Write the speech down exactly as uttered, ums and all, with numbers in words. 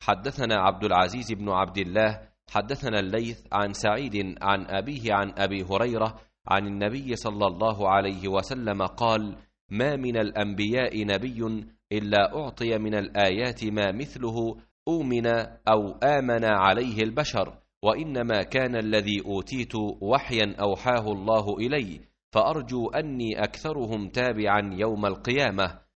حدثنا عبد العزيز بن عبد الله حدثنا الليث عن سعيد عن أبيه عن أبي هريرة عن النبي صلى الله عليه وسلم قال: ما من الأنبياء نبي إلا أعطي من الآيات ما مثله أؤمن أو آمن عليه البشر، وإنما كان الذي أوتيت وحيا أوحاه الله إلي، فأرجو أني أكثرهم تابعا يوم القيامة.